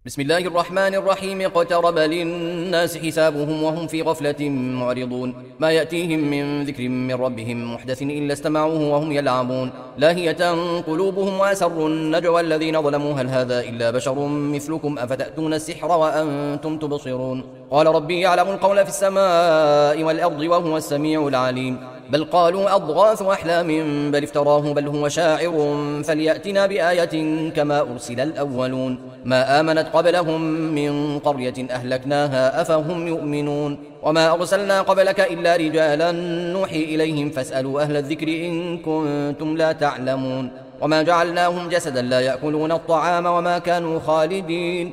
بسم الله الرحمن الرحيم. اقترب للناس حسابهم وهم في غفلة معرضون. ما يأتيهم من ذكر من ربهم محدث إلا استمعوه وهم يلعبون. لاهية قلوبهم وأسروا النجوى الذين ظلموا هل هذا إلا بشر مثلكم أفتأتون السحر وأنتم تبصرون. قال ربي يعلم القول في السماء والأرض وهو السميع العليم. بل قالوا أضغاث أحلام بل افتراه بل هو شاعر فليأتنا بآية كما أرسل الأولون. ما آمنت قبلهم من قرية أهلكناها أفهم يؤمنون. وما أرسلنا قبلك إلا رجالا نوحي إليهم فاسألوا أهل الذكر إن كنتم لا تعلمون. وما جعلناهم جسدا لا يأكلون الطعام وما كانوا خالدين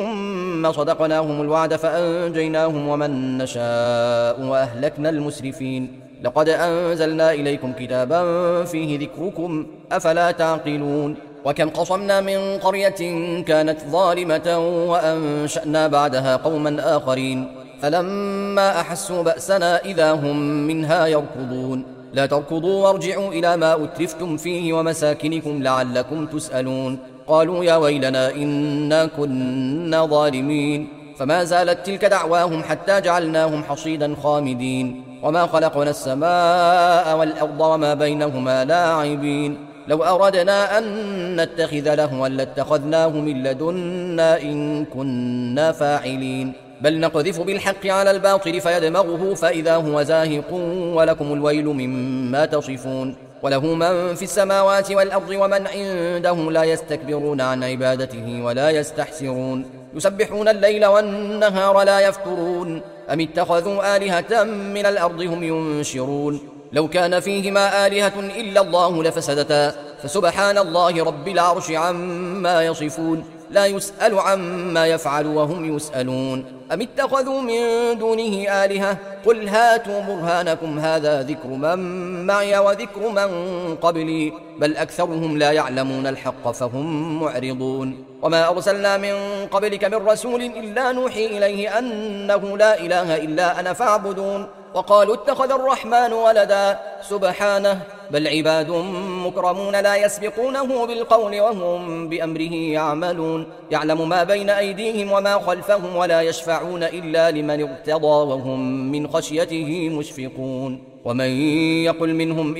ثم صدقناهم الوعد فأنجيناهم ومن نشاء وأهلكنا المسرفين. لقد أنزلنا إليكم كتابا فيه ذكركم أفلا تعقلون. وكم قصمنا من قرية كانت ظالمة وأنشأنا بعدها قوما آخرين فلما أحسوا بأسنا إذا هم منها يركضون. لا تركضوا وارجعوا إلى ما أترفتم فيه ومساكنكم لعلكم تسألون. قالوا يا ويلنا إنا كنا ظالمين فما زالت تلك دعواهم حتى جعلناهم حصيدا خامدين. وما خلقنا السماء والأرض وما بينهما لاعبين. لو أردنا أن نتخذ لهوا لاتخذناه من لدنا إن كنا فاعلين. بل نقذف بالحق على الباطل فيدمغه فإذا هو زاهق ولكم الويل مما تصفون. وله من في السماوات والأرض ومن عنده لا يستكبرون عن عبادته ولا يستحسرون. يسبحون الليل والنهار لا يفترون. أم اتخذوا آلهة من الأرض هم ينشرون. لو كان فيهما آلهة إلا الله لفسدتا فسبحان الله رب العرش عما يصفون. لا يسأل عما يفعل وهم يسألون. أم اتخذوا من دونه آلهة قل هاتوا برهانكم هذا ذكر من معي وذكر من قبلي بل أكثرهم لا يعلمون الحق فهم معرضون. وما أرسلنا من قبلك من رسول إلا نوحي إليه أنه لا إله إلا أنا فاعبدون. وقالوا اتخذ الرحمن ولدا سبحانه بل عباد مكرمون لا يسبقونه بالقول وهم بأمره يعملون. يعلم ما بين أيديهم وما خلفهم ولا يشفعون إلا لمن ارتضى وهم من خشيته مشفقون. ومن يقل منهم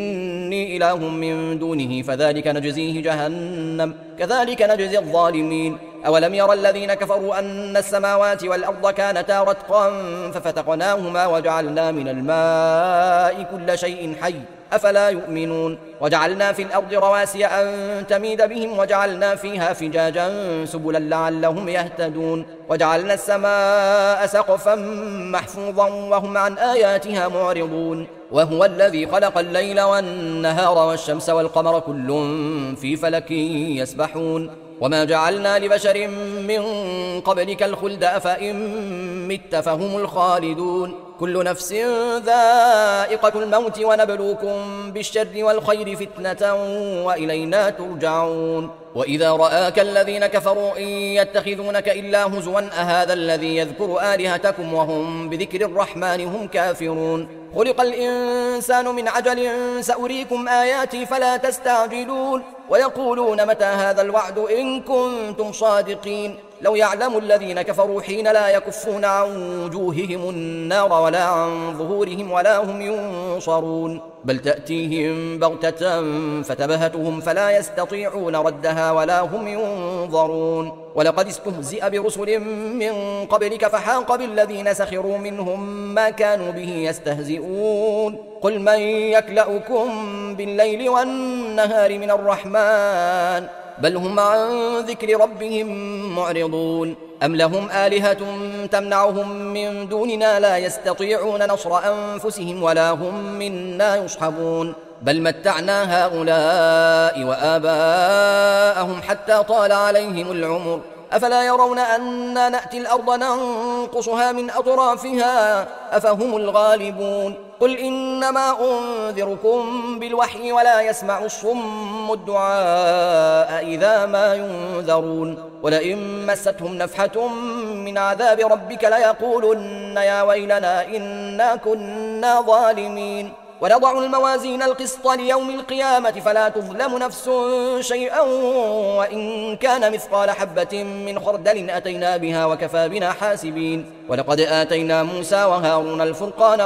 إني إله من دونه فذلك نجزيه جهنم كذلك نجزي الظالمين. أولم يرى الذين كفروا أن السماوات والأرض كانتا رتقا ففتقناهما وجعلنا من الماء كل شيء حي أفلا يؤمنون. وجعلنا في الأرض رواسي أن تميد بهم وجعلنا فيها فجاجا سبلا لعلهم يهتدون. وجعلنا السماء سقفا محفوظا وهم عن آياتها معرضون. وهو الذي خلق الليل والنهار والشمس والقمر كل في فلك يسبحون. وما جعلنا لبشر من قبلك الخلد أفإن مت فهم الخالدون. كل نفس ذائقة الموت ونبلوكم بالشر والخير فتنة وإلينا ترجعون. وإذا رآك الذين كفروا إن يتخذونك إلا هزوا أهذا الذي يذكر آلهتكم وهم بذكر الرحمن هم كافرون. خلق الإنسان من عجل سأريكم آياتي فلا تستعجلون. ويقولون متى هذا الوعد إن كنتم صادقين. لو يعلم الذين كفروا حين لا يكفون عن وجوههم النار ولا عن ظهورهم ولا هم ينصرون. بل تأتيهم بغتة فتبهتهم فلا يستطيعون ردها ولا هم ينظرون. ولقد استهزئ برسل من قبلك فحاق بالذين سخروا منهم ما كانوا به يستهزئون. قل من يكلأكم بالليل والنهار من الرحمن بل هم عن ذكر ربهم معرضون. أم لهم آلهة تمنعهم من دوننا لا يستطيعون نصر أنفسهم ولا هم منا يصحبون. بل متعنا هؤلاء وآباءهم حتى طال عليهم العمر أفلا يرون أنا نأتي الأرض ننقصها من أطرافها أفهم الغالبون. قل إنما أنذركم بالوحي ولا يسمع الصم الدعاء إذا ما ينذرون. ولئن مستهم نفحة من عذاب ربك ليقولن يا ويلنا إنا كنا ظالمين. ونضع الموازين القسط ليوم القيامة فلا تظلم نفس شيئا وإن كان مثقال حبة من خردل أتينا بها وكفى بنا حاسبين ولقد آتينا موسى وهارون الفرقان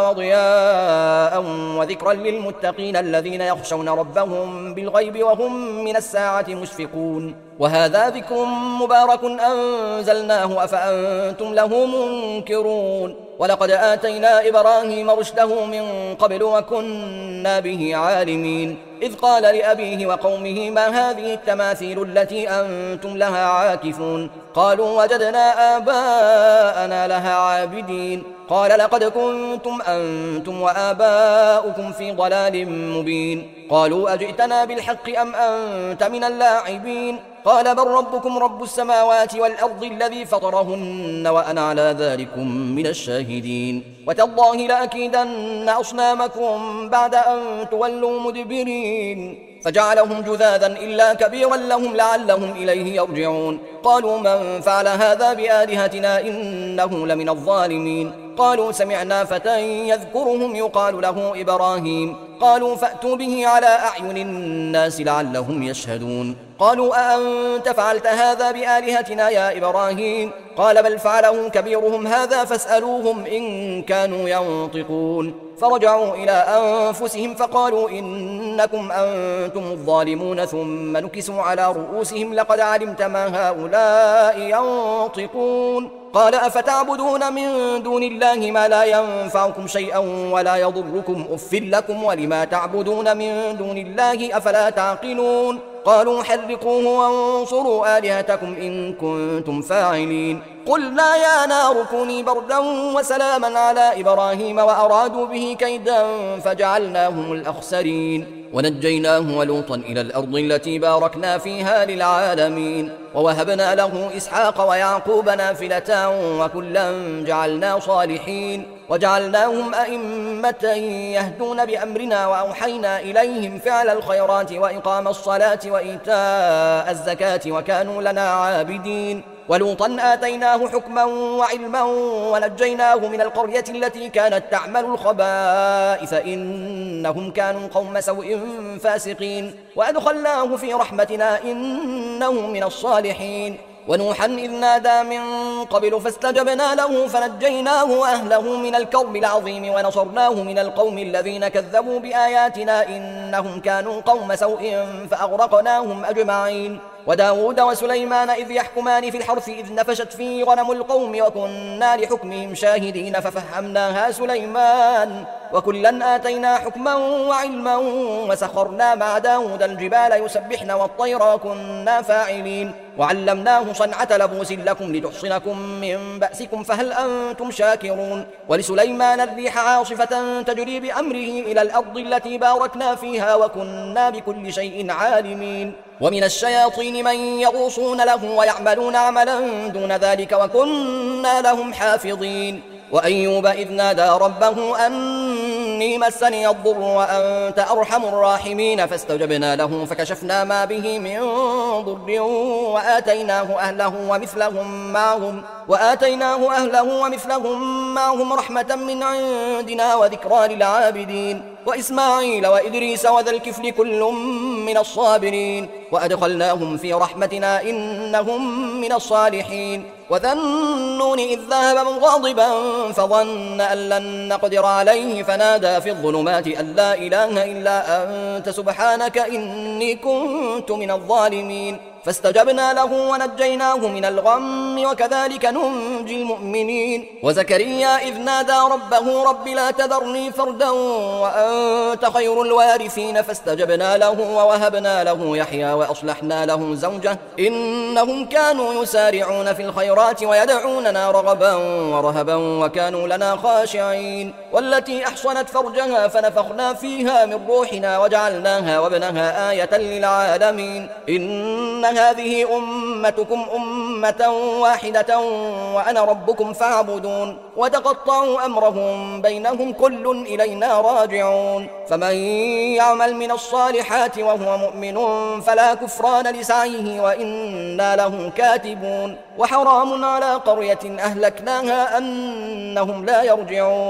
وضياء وذكرا للمتقين الذين يخشون ربهم بالغيب وهم من الساعة مشفقون وهذا ذكر مبارك أنزلناه أفأنتم له منكرون ولقد آتينا إبراهيم رشده من قبل وكنا به عالمين إذ قال لأبيه وقومه ما هذه التماثيل التي أنتم لها عاكفون قالوا وجدنا آباءنا لها عابدين قال لقد كنتم أنتم وآباؤكم في ضلال مبين قالوا أجئتنا بالحق أم أنت من اللاعبين قال بل ربكم رب السماوات والأرض الذي فطرهن وأنا على ذلكم من الشاهدين وتالله لأكيدن أصنامكم بعد أن تولوا مدبرين فجعلهم جذاذا إلا كبيرا لهم لعلهم إليه يرجعون قالوا من فعل هذا بآلهتنا إنه لمن الظالمين قالوا سمعنا فتى يذكرهم يقال له إبراهيم قالوا فأتوا به على أعين الناس لعلهم يشهدون قالوا أأنت فعلت هذا بآلهتنا يا إبراهيم قال بل فعله كبيرهم هذا فاسألوهم إن كانوا ينطقون فرجعوا إلى أنفسهم فقالوا إنكم أنتم الظالمون ثم نكسوا على رؤوسهم لقد علمت ما هؤلاء ينطقون قال أفتعبدون من دون الله ما لا ينفعكم شيئا ولا يضركم أف لكم ولما تعبدون من دون الله أفلا تعقلون قالوا حرقوه وانصروا آلهتكم إن كنتم فاعلين قلنا يا نار كوني بردا وسلاما على إبراهيم وأرادوا به كيدا فجعلناهم الأخسرين ونجيناه ولوطا إلى الأرض التي باركنا فيها للعالمين ووهبنا له إسحاق ويعقوب نافلة وكلا جعلنا صالحين وجعلناهم أئمة يهدون بأمرنا وأوحينا إليهم فعل الخيرات وإقام الصلاة وإيتاء الزكاة وكانوا لنا عابدين ولوطا آتيناه حكما وعلما ونجيناه من القرية التي كانت تعمل الخبائث إنهم كانوا قوم سوء فاسقين وأدخلناه في رحمتنا إنه من الصالحين ونوحا إذ نادى من قبل فاستجبنا له فنجيناه وأهله من الكرب العظيم ونصرناه من القوم الذين كذبوا بآياتنا إنهم كانوا قوم سوء فأغرقناهم أجمعين وداود وسليمان إذ يحكمان في الحرث إذ نفشت فيه غنم القوم وكنا لحكمهم شاهدين ففهمناها سليمان وكلا آتينا حكما وعلما وسخرنا مع داود الجبال يسبحن والطير وكنا فاعلين وعلمناه صنعة لبوس لكم لتحصنكم من بأسكم فهل أنتم شاكرون ولسليمان الريح عاصفة تجري بأمره إلى الأرض التي باركنا فيها وكنا بكل شيء عالمين ومن الشياطين من يغوصون له ويعملون عملا دون ذلك وكنا لهم حافظين وأيوب إذ نادى ربه أني مسني الضر وأنت أرحم الراحمين فاستجبنا له فكشفنا ما به من ضر وآتيناه أهله ومثلهم معهم رحمة من عندنا وذكرى للعابدين وإسماعيل وإدريس وذا الكفل كل من الصابرين وأدخلناهم في رحمتنا إنهم من الصالحين وذا النون إذ ذهب مغاضبا فظن أن لن نقدر عليه فنادى في الظلمات أن لا إله إلا أنت سبحانك إني كنت من الظالمين فاستجبنا له ونجيناه من الغم وكذلك ننجي المؤمنين وزكريا إذ نادى ربه رب لا تذرني فردا وأنت خير الوارثين فاستجبنا له ووهبنا له يحيى وأصلحنا له زوجه إنهم كانوا يسارعون في الخيرات ويدعوننا رغبا ورهبا وكانوا لنا خاشعين والتي أحصنت فرجها فنفخنا فيها من روحنا وجعلناها وابنها آية للعالمين إن هذه أمتكم أمة واحدة وأنا ربكم فاعبدون وتقطعوا أمرهم بينهم كل إلينا راجعون فمن يعمل من الصالحات وهو مؤمن فلا كفران لسعيه وإنا له كاتبون وحرام على قرية أهلكناها أنهم لا يرجعون حتى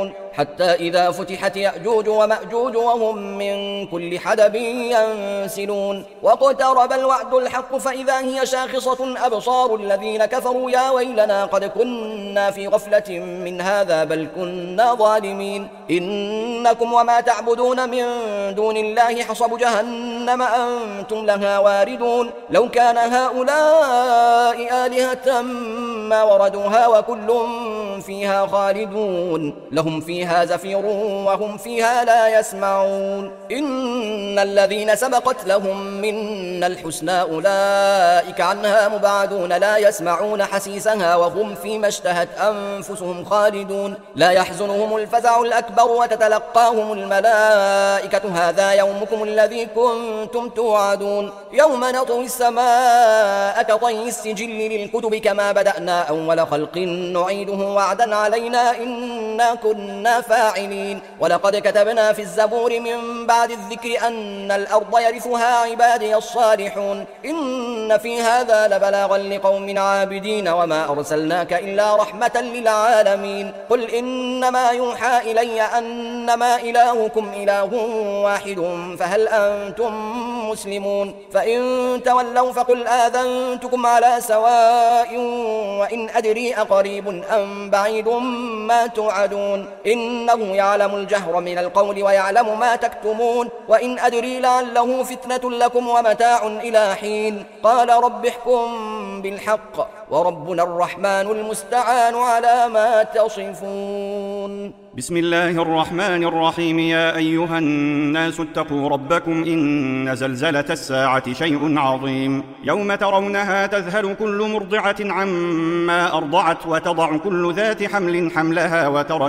حتى إذا فتحت يأجوج ومأجوج وهم من كل حدب ينسلون واقترب الوعد الحق فإذا هي شاخصة أبصار الذين كفروا يا ويلنا قد كنا في غفلة من هذا بل كنا ظالمين إنكم وما تعبدون من دون الله حصب جهنم أنتم لها واردون لو كان هؤلاء آلهة ما وردوها وكل فيها خالدون لهم فيها زفير وهم فيها لا يسمعون إن الذين سبقت لهم منا الحسنى أولئك عنها مبعدون لا يسمعون حسيسها وهم فيما اشتهت أنفسهم خالدون لا يحزنهم الفزع الأكبر وتتلقاهم الملائكة هذا يومكم الذي كنتم توعدون يوم نطوي السماء كطي السجل للكتب كما بدأنا أول خلق نعيده وعدا علينا إنا كنا فاعلين ولقد كتبنا في الزبور من بعد الذكر أن الأرض يرثها عبادي الصالحون إن في هذا لبلاغا لقوم عابدين وما أرسلناك إلا رحمة للعالمين قل إنما يوحى إلي أنما إلهكم إله واحد فهل أنتم مسلمون فإن تولوا فقل آذنتكم على سواء وإن أدري أقريب أم بعيد ما توعدون إنه يعلم الجهر من القول ويعلم ما تكتمون وإن أدري لعله فتنة لكم ومتاع إلى حين قال رب احكم بالحق وربنا الرحمن المستعان على ما تصفون بسم الله الرحمن الرحيم يا أيها الناس اتقوا ربكم إن زلزلة الساعة شيء عظيم يوم ترونها تذهل كل مرضعة عما أرضعت وتضع كل ذات حمل حملها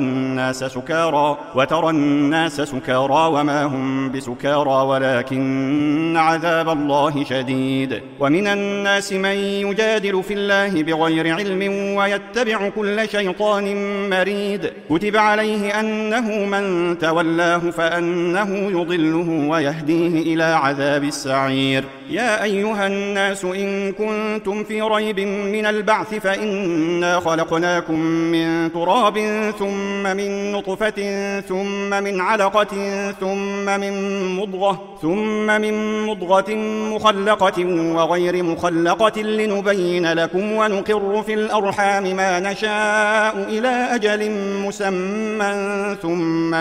وترى الناس سكارى وما هم بسكارى ولكن عذاب الله شديد ومن الناس من يجادل في الله بغير علم ويتبع كل شيطان مريد كتب عليه أنه من تولاه فأنه يضله ويهديه إلى عذاب السعير يا أيها الناس إن كنتم في ريب من البعث فإنا خلقناكم من تراب ثم من نطفة ثم من علقة ثم من مضغة مخلقة وغير مخلقة لنبين لكم ونقر في الأرحام ما نشاء إلى أجل مسمى ثم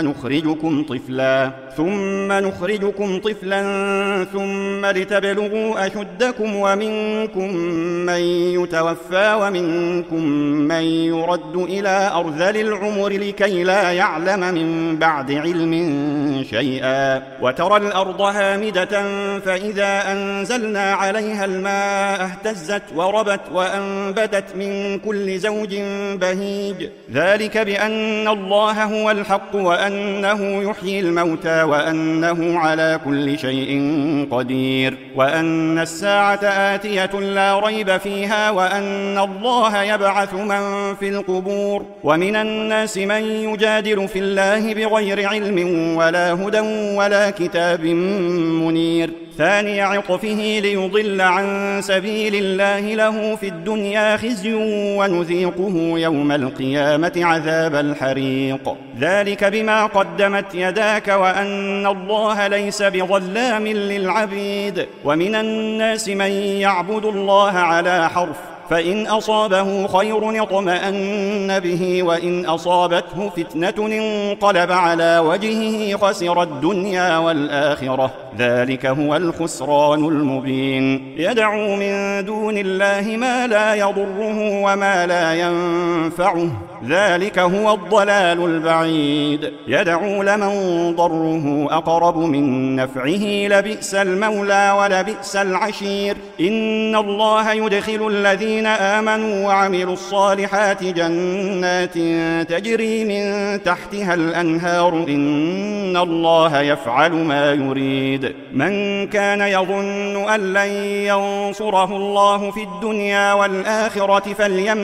نخرجكم طفلا ثم لتبلغوا أشدكم ومنكم من يتوفى ومنكم من يرد إلى أرذل العمر لكي لا يعلم من بعد علم شيئا وترى الأرض هامدة فإذا أنزلنا عليها الماء اهتزت وربت وأنبتت من كل زوج بهيج ذلك بأن الله هو الحق وأنه يحيي الموتى وأنه على كل شيء قدير وأن الساعة آتية لا ريب فيها وأن الله يبعث من في القبور ومن الناس من يجادل في الله بغير علم ولا هدى ولا كتاب منير ثاني عطفه ليضل عن سبيل الله له في الدنيا خزي ونذيقه يوم القيامة عذاب الحريق ذلك بما قدمت يداك وأن الله ليس بظلام للعبيد ومن الناس من يعبد الله على حرف فإن أصابه خير اطمأن به وإن أصابته فتنة انقلب على وجهه خسر الدنيا والآخرة ذلك هو الخسران المبين يدعو من دون الله ما لا يضره وما لا ينفعه ذلك هو الضلال البعيد يدعو لمن ضره أقرب من نفعه لبئس المولى ولبئس العشير إن الله يدخل الذين آمنوا وعملوا الصالحات جنات تجري من تحتها الأنهار إن الله يفعل ما يريد من كان يظن أن لن ينصره الله في الدنيا والآخرة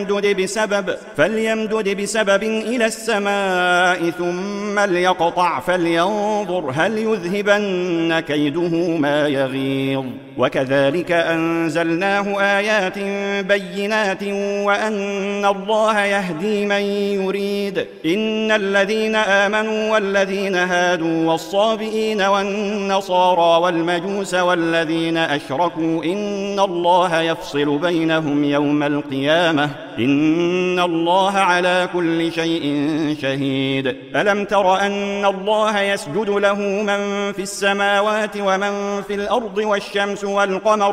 فليمدد بسبب إلى السماء ثم ليقطع فلينظر هل يذهبن كيده ما يغيظ وكذلك أنزلناه آيات بينات وأن الله يهدي من يريد. إن الذين آمنوا والذين هادوا والصابئين والنصارى والمجوس والذين أشركوا إن الله يفصل بينهم يوم القيامة إن الله على كل شيء شهيد. ألم تر أن الله يسجد له من في السماوات ومن في الأرض والشمس والقمر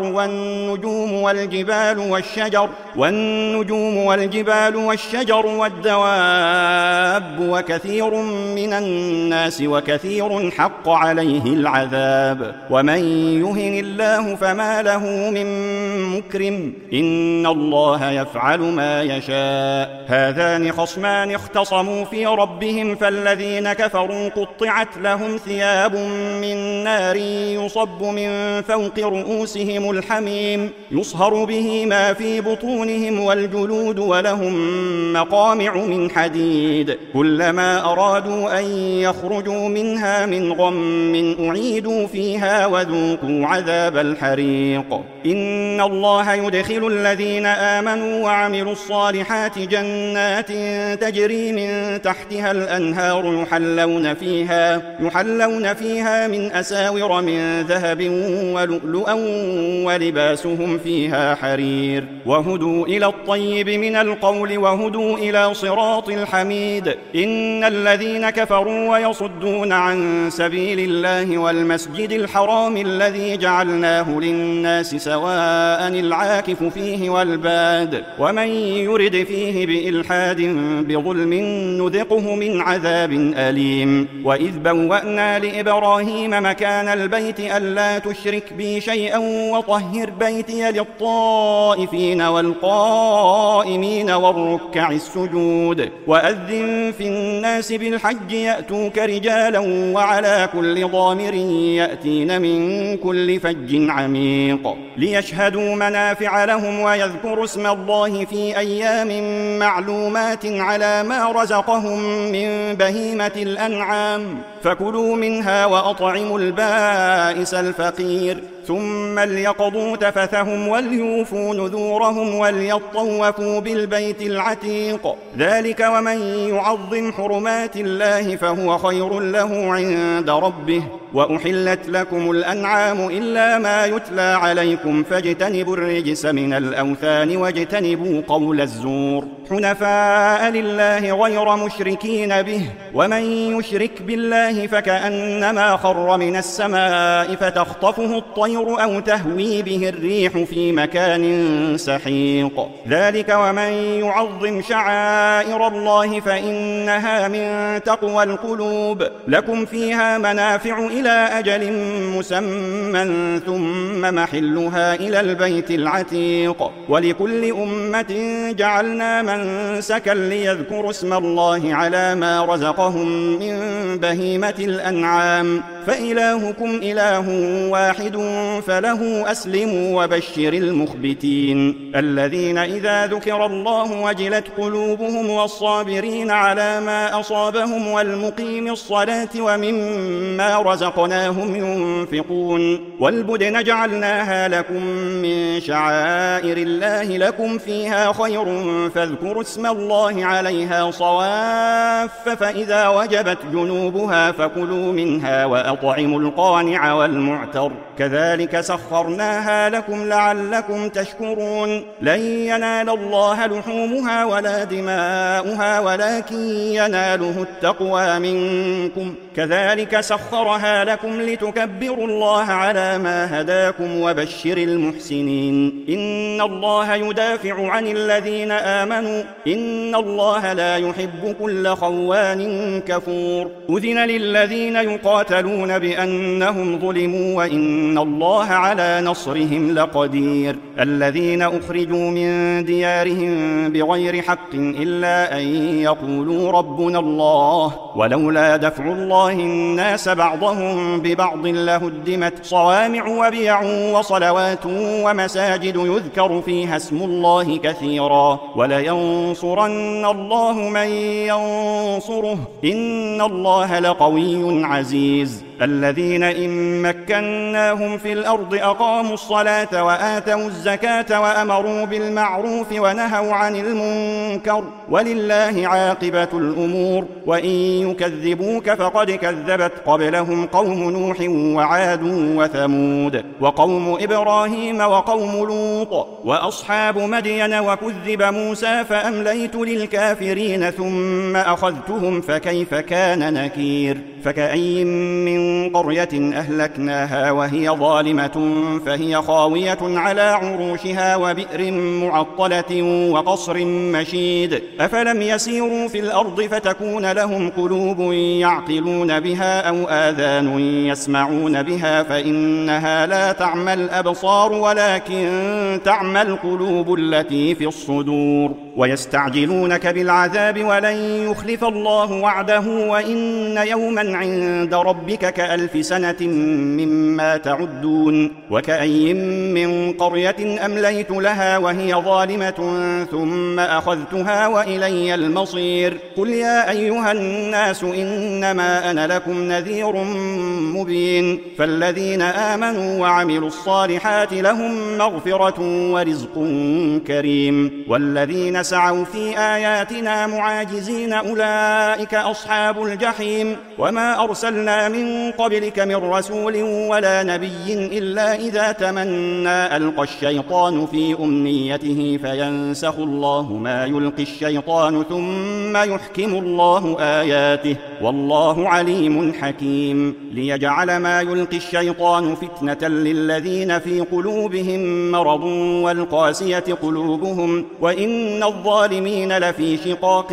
والنجوم والجبال والشجر والدواب وكثير من الناس وكثير حق عليه العذاب ومن يهن الله فما له من مكرم إن الله يفعل ما يشاء. هذان خصمان اختصموا في ربهم فالذين كفروا قطعت لهم ثياب من نار يصب من فوق رؤوسهم الحميم يصهر به ما في بطونهم والجلود ولهم مقامع من حديد كلما أرادوا أن يخرجوا منها من غم أعيدوا فيها وذوقوا عذاب الحريق. إن الله يدخل الذين آمنوا وعملوا الصالحات جنات تجري من تحتها الأنهار يحلون فيها من أساور من ذهب ولؤلؤا ولباسهم فيها حرير وهدوا إلى الطيب من القول وهدوا إلى صراط الحميد. إن الذين كفروا ويصدون عن سبيل الله والمسجد الحرام الذي جعلناه للناس سواء العاكف فيه والباد ومن يرد فيه بإلحاد بظلم نذقه من عذاب أليم. وإذ بوأنا لإبراهيم مكان البيت ألا تشرك بي شيئا وطهر بيتي للطائفين والقائمين والركع السجود وأذن في الناس بالحج يأتوك رجالا وعلى كل ضامر يأتين من كل فج عميق ليشهدوا منافع لهم ويذكروا اسم الله في أيام معلومات على ما رزقهم من بهيمة الأنعام فكلوا منها وأطعموا البائس الفقير ثم ليقضوا تفثهم وليوفوا نذورهم وليطوفوا بالبيت العتيق ذلك ومن يعظم حرمات الله فهو خير له عند ربه. وأحلت لكم الأنعام إلا ما يتلى عليكم فاجتنبوا الرجس من الأوثان واجتنبوا قول الزور حنفاء لله غير مشركين به ومن يشرك بالله فكأنما خر من السماء فتخطفه الطير أو تهوي به الريح في مكان سحيق ذلك ومن يعظم شعائر الله فإنها من تقوى القلوب. لكم فيها منافع إلى أجل مسمى ثم محلها إلى البيت العتيق ولكل أمة جعلنا منسكا ليذكروا اسم الله على ما رزقهم من بهيمة الأنعام فإلهكم إله واحد فله أسلموا وبشر المخبتين الذين إذا ذكر الله وجلت قلوبهم والصابرين على ما أصابهم والمقيم الصلاة ومما رزقناهم ينفقون والبدن جعلناها لكم من شعائر الله لكم فيها خير فاذكروا اسم الله عليها صواف فإذا وجبت جنوبها فكلوا منها وأطعموا القانع والمعتر كذلك سخرناها لكم لعلكم تشكرون. لن ينال الله لحومها ولا دماؤها ولكن يناله التقوى منكم كذلك سخرها لكم لتكبروا الله على ما هداكم وبشر المحسنين. إن الله يدافع عن الذين آمنوا إن الله لا يحب كل خوان كفور. أذن للذين يقاتلون بأنهم ظلموا وإن الله على نصرهم لقدير. الذين أخرجوا من ديارهم بغير حق إلا أن يقولوا ربنا الله ولولا دفع الله الناس بعضهم ببعض لهدمت صوامع وبيع وصلوات ومساجد يذكر فيها اسم الله كثيرا ولينصرن الله من ينصره إن الله لقوي عزيز. الذين إن مكناهم في الأرض أقاموا الصلاة وآتوا الزكاة وأمروا بالمعروف ونهوا عن المنكر ولله عاقبة الأمور وإن يكذبوك فقد كذبت قبلهم قوم نوح وعاد وثمود وقوم إبراهيم وقوم لوط وأصحاب مدين وكذب موسى فأمليت للكافرين ثم أخذتهم فكيف كان نكير فكأي من قرية أهلكناها وهي ظالمة فهي خاوية على عروشها وبئر معطلة وقصر مشيد أفلم يسيروا في الأرض فتكون لهم قلوب يعقلون بها أو آذان يسمعون بها فإنها لا تعمى الأبصار ولكن تعمى القلوب التي في الصدور ويستعجلونك بالعذاب ولن يخلف الله وعده وإن يوما عند ربك كألف سنة مما تعدون وكأي من قرية أمليت لها وهي ظالمة ثم أخذتها وإلي المصير قل يا أيها الناس إنما أنا لكم نذير مبين فالذين آمنوا وعملوا الصالحات لهم مغفرة ورزق كريم والذين سعوا في آياتنا معاجزين أولئك أصحاب الجحيم وما أرسلنا من قبلك من رسول ولا نبي إلا إذا تمنى ألقى الشيطان في أمنيته فينسخ الله ما يلقي الشيطان ثم يحكم الله آياته والله عليم حكيم ليجعل ما يلقي الشيطان فتنة للذين في قلوبهم مرض والقاسية قلوبهم وإن الظالمين لفي شقاق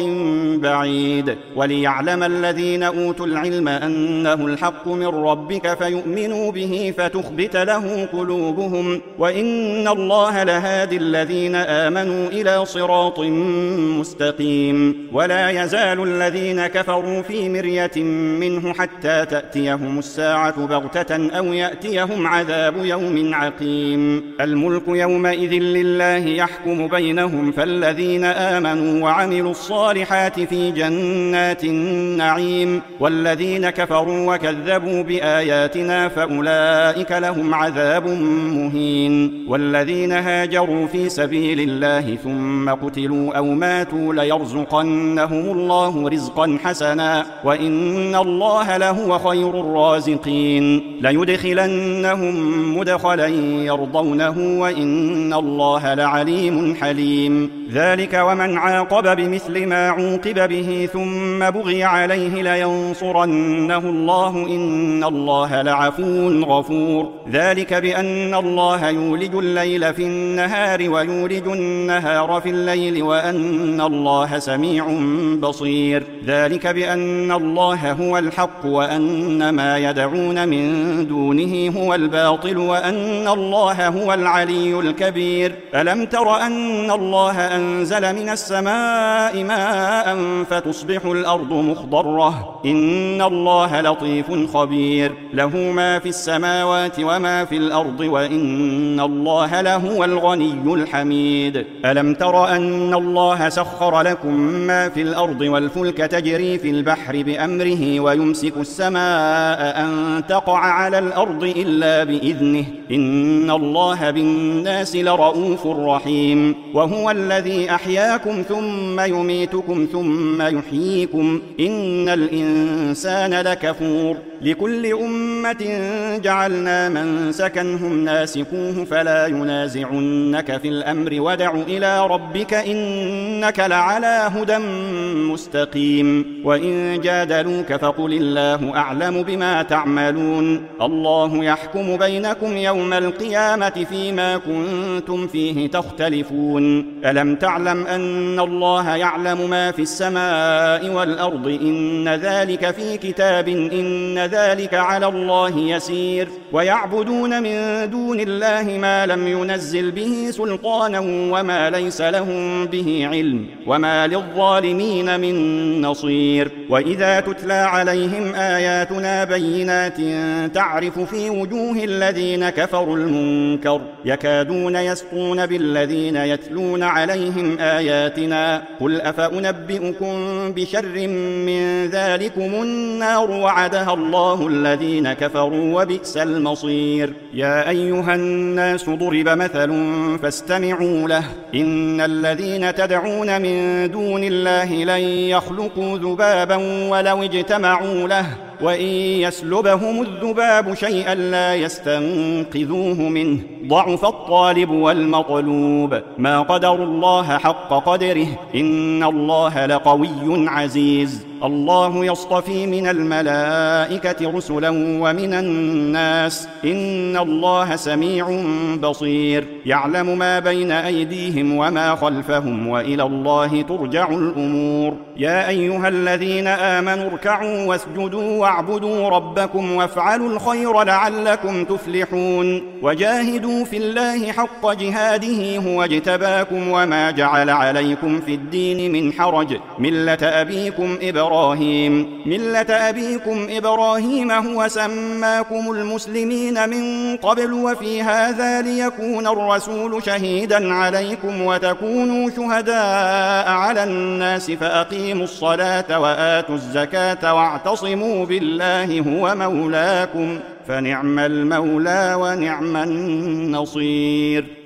بعيد وليعلم الذين أوتوا العلم أنه الحق من ربك فيؤمنوا به فتخبت له قلوبهم وإن الله لهادي الذين آمنوا إلى صراط مستقيم ولا يزال الذين كفروا في مرية منه حتى تأتيهم الساعة بغتة أو يأتيهم عذاب يوم عقيم الملك يومئذ لله يحكم بينهم فالذين آمنوا وعملوا الصالحات في جنات النعيم والذين كفروا وكذبوا بآياتنا فأولئك لهم عذاب مهين والذين هاجروا في سبيل الله ثم قتلوا أو ماتوا ليرزقنهم الله رزقا حسنا وإن الله لهو خير الرازقين ليدخلنهم مدخلا يرضونه وإن الله لعليم حليم ذلك ومن عاقب بمثل ما عوقب به ثم بغي عليه لينصرنه الله إن الله لعفو غفور ذلك بأن الله يولج الليل في النهار ويولج النهار في الليل وأن الله سميع بصير ذلك بأن الله هو الحق وأن ما يدعون من دونه هو الباطل وأن الله هو العلي الكبير ألم تر أن الله أنزل من السماء ماء فتصبح الأرض مخضرة إن الله لطيف خبير له ما في السماوات وما في الأرض وإن الله لهو الغني الحميد ألم تر أن الله سخر لكم ما في الأرض والفلك تجري في البحر بأمره ويمسك السماء أن تقع على الأرض إلا بإذنه إن الله بالناس لرؤوف رحيم وهو الذي أحياكم ثم يميتكم ثم يحييكم إن الإنسان لكفور لكل أمة جعلنا منسكا هم ناسكوه فلا ينازعنك في الأمر وادع إلى ربك إنك لعلى هدى مستقيم وإن جادلوك فقل الله أعلم بما تعملون الله يحكم بينكم يوم القيامة فيما كنتم فيه تختلفون ألم تعلم أن الله يعلم ما في السماء والأرض إن ذلك في كتاب إن ذلك على الله يسير ويعبدون من دون الله ما لم ينزل به سلطانا وما ليس لهم به علم وما للظالمين من نصير وإذا تتلى عليهم آياتنا بينات تعرف في وجوه الذين كفروا المنكر يكادون يسقون بالذين يتلون عليهم آياتنا قل أفأنبئكم بشر من ذلكم النار وعدها الله الله الذين كفروا وبئس المصير. يا أيها الناس ضرب مثل فاستمعوا له. إن الذين تدعون من دون الله لن يخلقوا ذبابا ولو اجتمعوا له وإن يسلبهم الذباب شيئا لا يستنقذوه منه ضعف الطالب والمطلوب. ما قدروا الله حق قدره إن الله لقوي عزيز. الله يصطفي من الملائكة رسلا ومن الناس إن الله سميع بصير. يعلم ما بين أيديهم وما خلفهم وإلى الله ترجع الأمور. يا أيها الذين آمنوا اركعوا واسجدوا واعبدوا ربكم وافعلوا الخير لعلكم تفلحون. وجاهدوا في الله حق جهاده هو اجتباكم وما جعل عليكم في الدين من حرج ملة أبيكم إبراهيم هو سماكم المسلمين من قبل وفي هذا ليكون الرسول شهيدا عليكم وتكونوا شهداء على الناس فأقيموا الصلاة وآتوا الزكاة واعتصموا بالله هو مولاكم فنعم المولى ونعم النصير.